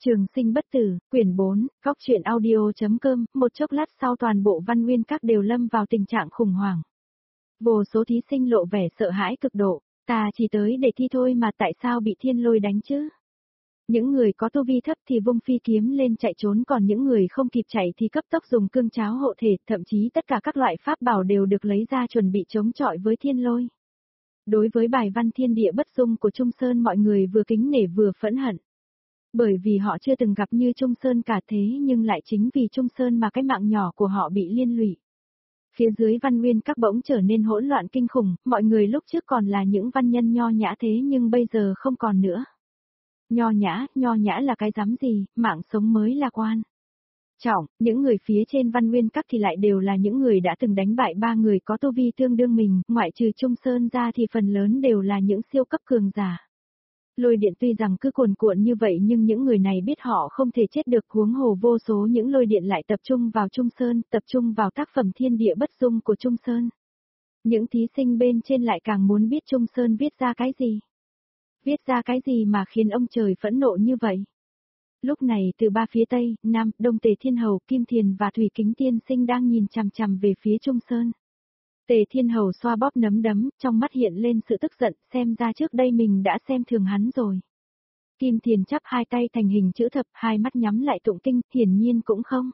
Trường sinh bất tử, quyển 4, góc truyện audio.com, một chốc lát sau toàn bộ Văn Nguyên Các đều lâm vào tình trạng khủng hoảng. Vô số thí sinh lộ vẻ sợ hãi cực độ, ta chỉ tới để thi thôi mà tại sao bị thiên lôi đánh chứ? Những người có tu vi thấp thì vung phi kiếm lên chạy trốn, còn những người không kịp chạy thì cấp tốc dùng cương cháo hộ thể, thậm chí tất cả các loại pháp bảo đều được lấy ra chuẩn bị chống chọi với thiên lôi. Đối với bài văn thiên địa bất dung của Trung Sơn, mọi người vừa kính nể vừa phẫn hận. Bởi vì họ chưa từng gặp như Trung Sơn cả, thế nhưng lại chính vì Trung Sơn mà cái mạng nhỏ của họ bị liên lụy. Phía dưới Văn Nguyên Các bỗng trở nên hỗn loạn kinh khủng, mọi người lúc trước còn là những văn nhân nho nhã thế nhưng bây giờ không còn nữa. Nho nhã là cái rắm gì, mạng sống mới là quan trọng. Những người phía trên Văn Nguyên Các thì lại đều là những người đã từng đánh bại 3 người có tu vi tương đương mình, ngoại trừ Trung Sơn ra thì phần lớn đều là những siêu cấp cường giả. Lôi điện tuy rằng cứ cuồn cuộn như vậy nhưng những người này biết họ không thể chết được, huống hồ vô số những lôi điện lại tập trung vào Trung Sơn, tập trung vào tác phẩm thiên địa bất dung của Trung Sơn. Những thí sinh bên trên lại càng muốn biết Trung Sơn viết ra cái gì. Viết ra cái gì mà khiến ông trời phẫn nộ như vậy? Lúc này từ ba phía Tây, Nam, Đông Tề Thiên Hầu, Kim Thiền và Thủy Kính Tiên Sinh đang nhìn chằm chằm về phía Trung Sơn. Tề Thiên Hầu xoa bóp nắm đấm, trong mắt hiện lên sự tức giận, xem ra trước đây mình đã xem thường hắn rồi. Kim Thiền chắp hai tay thành hình chữ thập, hai mắt nhắm lại tụng kinh, hiển nhiên cũng không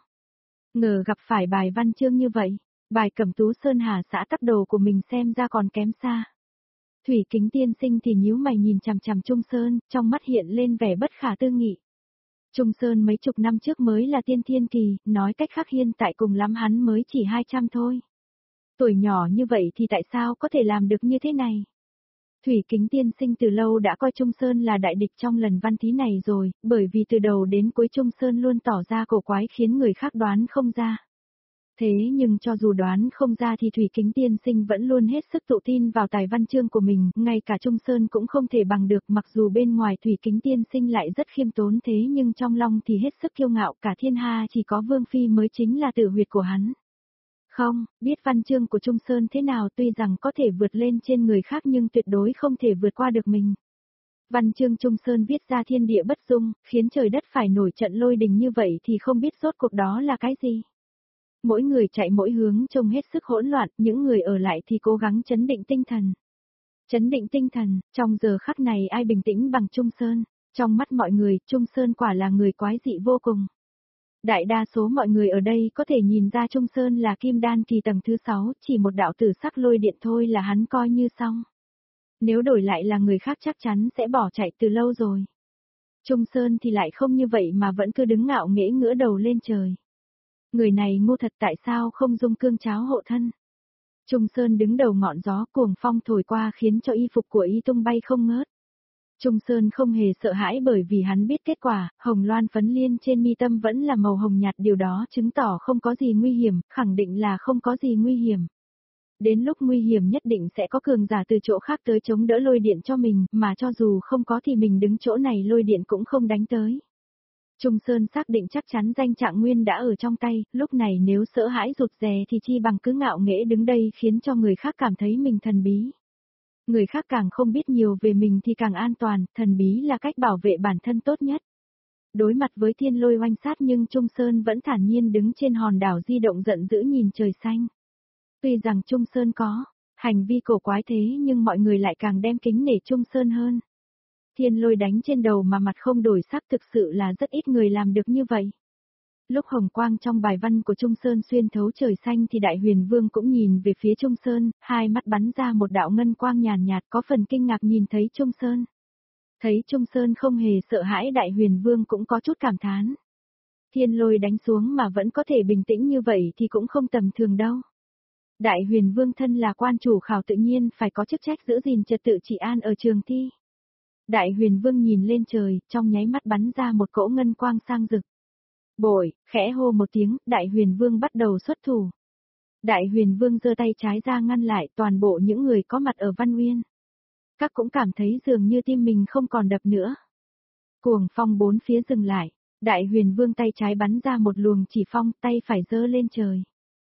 ngờ gặp phải bài văn chương như vậy. Bài Cẩm Tú Sơn Hà xã tắc đồ của mình xem ra còn kém xa. Thủy Kính Tiên Sinh thì nhíu mày nhìn chằm chằm Trung Sơn, trong mắt hiện lên vẻ bất khả tư nghị. Trung Sơn mấy chục năm trước mới là tiên thiên kỳ, nói cách khác hiện tại cùng lắm hắn mới chỉ 200 thôi. Tuổi nhỏ như vậy thì tại sao có thể làm được như thế này? Thủy Kính Tiên Sinh từ lâu đã coi Trung Sơn là đại địch trong lần văn thí này rồi, bởi vì từ đầu đến cuối Trung Sơn luôn tỏ ra cổ quái khiến người khác đoán không ra. Thế nhưng cho dù đoán không ra thì Thủy Kính Tiên Sinh vẫn luôn hết sức tự tin vào tài văn chương của mình, ngay cả Trung Sơn cũng không thể bằng được, mặc dù bên ngoài Thủy Kính Tiên Sinh lại rất khiêm tốn thế nhưng trong lòng thì hết sức kiêu ngạo, cả thiên hạ chỉ có Vương Phi mới chính là tử huyệt của hắn. Không, biết văn chương của Trung Sơn thế nào, tuy rằng có thể vượt lên trên người khác nhưng tuyệt đối không thể vượt qua được mình. Văn chương Trung Sơn viết ra thiên địa bất dung, khiến trời đất phải nổi trận lôi đình như vậy thì không biết rốt cuộc đó là cái gì. Mỗi người chạy mỗi hướng trông hết sức hỗn loạn, những người ở lại thì cố gắng chấn định tinh thần. Chấn định tinh thần, trong giờ khắc này ai bình tĩnh bằng Trung Sơn, trong mắt mọi người, Trung Sơn quả là người quái dị vô cùng. Đại đa số mọi người ở đây có thể nhìn ra Trung Sơn là kim đan kỳ tầng thứ 6, chỉ một đạo tử sắc lôi điện thôi là hắn coi như xong. Nếu đổi lại là người khác chắc chắn sẽ bỏ chạy từ lâu rồi. Trung Sơn thì lại không như vậy mà vẫn cứ đứng ngạo nghễ ngửa đầu lên trời. Người này ngu thật, tại sao không dung cương cháo hộ thân? Trung Sơn đứng đầu ngọn gió, cuồng phong thổi qua khiến cho y phục của y tung bay không ngớt. Trung Sơn không hề sợ hãi bởi vì hắn biết kết quả, hồng loan phấn liên trên mi tâm vẫn là màu hồng nhạt, điều đó chứng tỏ không có gì nguy hiểm, khẳng định là không có gì nguy hiểm. Đến lúc nguy hiểm nhất định sẽ có cường giả từ chỗ khác tới chống đỡ lôi điện cho mình, mà cho dù không có thì mình đứng chỗ này lôi điện cũng không đánh tới. Trung Sơn xác định chắc chắn danh trạng nguyên đã ở trong tay, lúc này nếu sợ hãi rụt rè thì chi bằng cứ ngạo nghễ đứng đây khiến cho người khác cảm thấy mình thần bí. Người khác càng không biết nhiều về mình thì càng an toàn, thần bí là cách bảo vệ bản thân tốt nhất. Đối mặt với thiên lôi oanh sát nhưng Trung Sơn vẫn thản nhiên đứng trên hòn đảo di động giận dữ nhìn trời xanh. Tuy rằng Trung Sơn có hành vi cổ quái thế nhưng mọi người lại càng đem kính nể Trung Sơn hơn. Thiên lôi đánh trên đầu mà mặt không đổi sắc, thực sự là rất ít người làm được như vậy. Lúc hồng quang trong bài văn của Trung Sơn xuyên thấu trời xanh thì Đại Huyền Vương cũng nhìn về phía Trung Sơn, hai mắt bắn ra một đạo ngân quang nhàn nhạt, có phần kinh ngạc nhìn thấy Trung Sơn. Thấy Trung Sơn không hề sợ hãi, Đại Huyền Vương cũng có chút cảm thán. Thiên lôi đánh xuống mà vẫn có thể bình tĩnh như vậy thì cũng không tầm thường đâu. Đại Huyền Vương thân là quan chủ khảo tự nhiên phải có chức trách giữ gìn trật tự trị an ở trường thi. Đại Huyền Vương nhìn lên trời, trong nháy mắt bắn ra một cỗ ngân quang sang rực. Bội, khẽ hô một tiếng, Đại Huyền Vương bắt đầu xuất thủ. Đại Huyền Vương giơ tay trái ra ngăn lại toàn bộ những người có mặt ở Văn Nguyên. Các cũng cảm thấy dường như tim mình không còn đập nữa. Cuồng phong bốn phía dừng lại, Đại Huyền Vương tay trái bắn ra một luồng chỉ phong, tay phải giơ lên trời.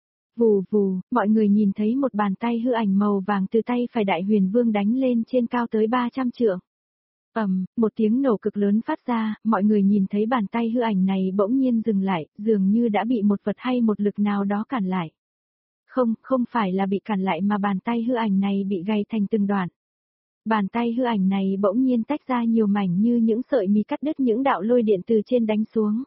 Vù vù, mọi người nhìn thấy một bàn tay hư ảnh màu vàng từ tay phải Đại Huyền Vương đánh lên trên cao tới 300 trượng. Một tiếng nổ cực lớn phát ra, mọi người nhìn thấy bàn tay hư ảnh này bỗng nhiên dừng lại, dường như đã bị một vật hay một lực nào đó cản lại. Không phải là bị cản lại mà bàn tay hư ảnh này bị gãy thành từng đoạn. Bàn tay hư ảnh này bỗng nhiên tách ra nhiều mảnh như những sợi mì cắt đứt những đạo lôi điện từ trên đánh xuống.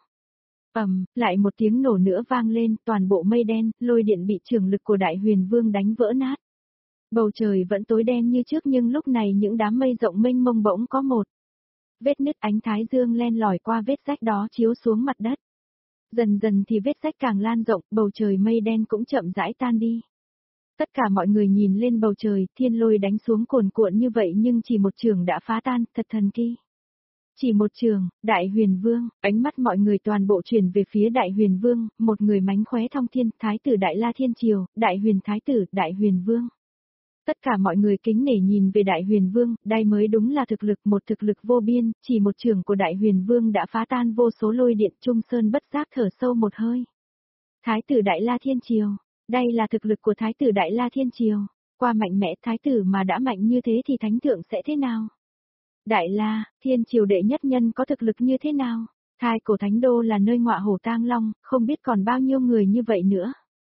Lại một tiếng nổ nữa vang lên, toàn bộ mây đen, lôi điện bị chưởng lực của Đại Huyền Vương đánh vỡ nát. Bầu trời vẫn tối đen như trước nhưng lúc này những đám mây rộng mênh mông bỗng có một vết nứt, ánh thái dương len lỏi qua vết rách đó chiếu xuống mặt đất. Dần dần thì vết rách càng lan rộng, bầu trời mây đen cũng chậm rãi tan đi. Tất cả mọi người nhìn lên bầu trời, thiên lôi đánh xuống cuồn cuộn như vậy nhưng chỉ một trường đã phá tan, thật thần kỳ. Chỉ một trường, Đại Huyền Vương, ánh mắt mọi người toàn bộ chuyển về phía Đại Huyền Vương, một người mánh khóe thông thiên, Thái tử Đại La Thiên Triều, Đại Huyền Thái tử, Đại Huyền Vương. Tất cả mọi người kính nể nhìn về Đại Huyền Vương, đây mới đúng là thực lực, một thực lực vô biên, chỉ một trường của Đại Huyền Vương đã phá tan vô số lôi điện. Trung Sơn bất giác thở sâu một hơi. Thái tử Đại La Thiên Triều, đây là thực lực của Thái tử Đại La Thiên Triều, qua mạnh mẽ Thái tử mà đã mạnh như thế thì Thánh thượng sẽ thế nào? Đại La, Thiên Triều đệ nhất nhân có thực lực như thế nào? Thai cổ Thánh Đô là nơi ngọa hổ tang long, không biết còn bao nhiêu người như vậy nữa.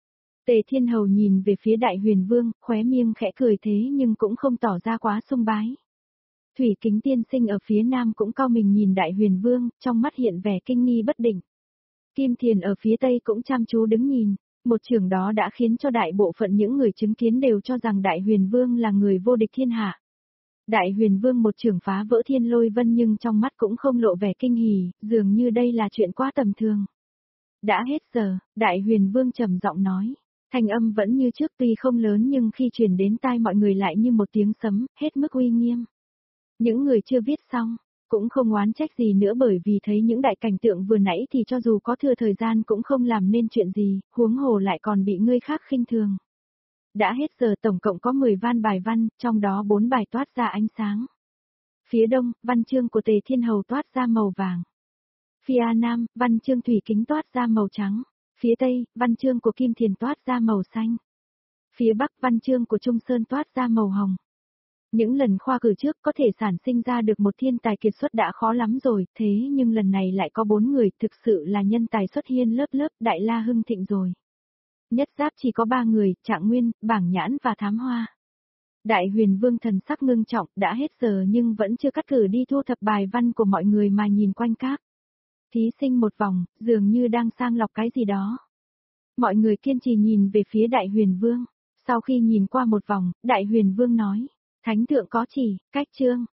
Tề Thiên Hầu nhìn về phía Đại Huyền Vương, khóe miệng khẽ cười thế nhưng cũng không tỏ ra quá sùng bái. Thủy Kính tiên sinh ở phía nam cũng cau mình nhìn Đại Huyền Vương, trong mắt hiện vẻ kinh nghi bất định. Kim Thiền ở phía tây cũng chăm chú đứng nhìn, một trường đó đã khiến cho đại bộ phận những người chứng kiến đều cho rằng Đại Huyền Vương là người vô địch thiên hạ. Đại Huyền Vương một trường phá vỡ thiên lôi vân nhưng trong mắt cũng không lộ vẻ kinh hỉ, dường như đây là chuyện quá tầm thường. Đã hết giờ, Đại Huyền Vương trầm giọng nói. Thanh âm vẫn như trước tuy không lớn nhưng khi truyền đến tai mọi người lại như một tiếng sấm, hết mức uy nghiêm. Những người chưa viết xong, cũng không oán trách gì nữa bởi vì thấy những đại cảnh tượng vừa nãy thì cho dù có thừa thời gian cũng không làm nên chuyện gì, huống hồ lại còn bị người khác khinh thường. Đã hết giờ tổng cộng có 10 van bài văn, trong đó 4 bài toát ra ánh sáng. Phía đông, văn chương của Tề Thiên Hầu toát ra màu vàng. Phía nam, văn chương Thủy Kính toát ra màu trắng. Phía tây, văn chương của Kim Thiền toát ra màu xanh. Phía bắc, văn chương của Trung Sơn toát ra màu hồng. Những lần khoa cử trước có thể sản sinh ra được một thiên tài kiệt xuất đã khó lắm rồi, thế nhưng lần này lại có 4 người thực sự là nhân tài xuất hiện lớp lớp, Đại La hưng thịnh rồi. Nhất giáp chỉ có 3 người, Trạng Nguyên, Bảng Nhãn và Thám Hoa. Đại Huyền Vương thần sắc ngưng trọng, đã hết giờ nhưng vẫn chưa cắt cử đi thu thập bài văn của mọi người mà nhìn quanh các thí sinh một vòng, dường như đang sang lọc cái gì đó. Mọi người kiên trì nhìn về phía Đại Huyền Vương. Sau khi nhìn qua một vòng, Đại Huyền Vương nói, Thánh thượng có chỉ, cách chương,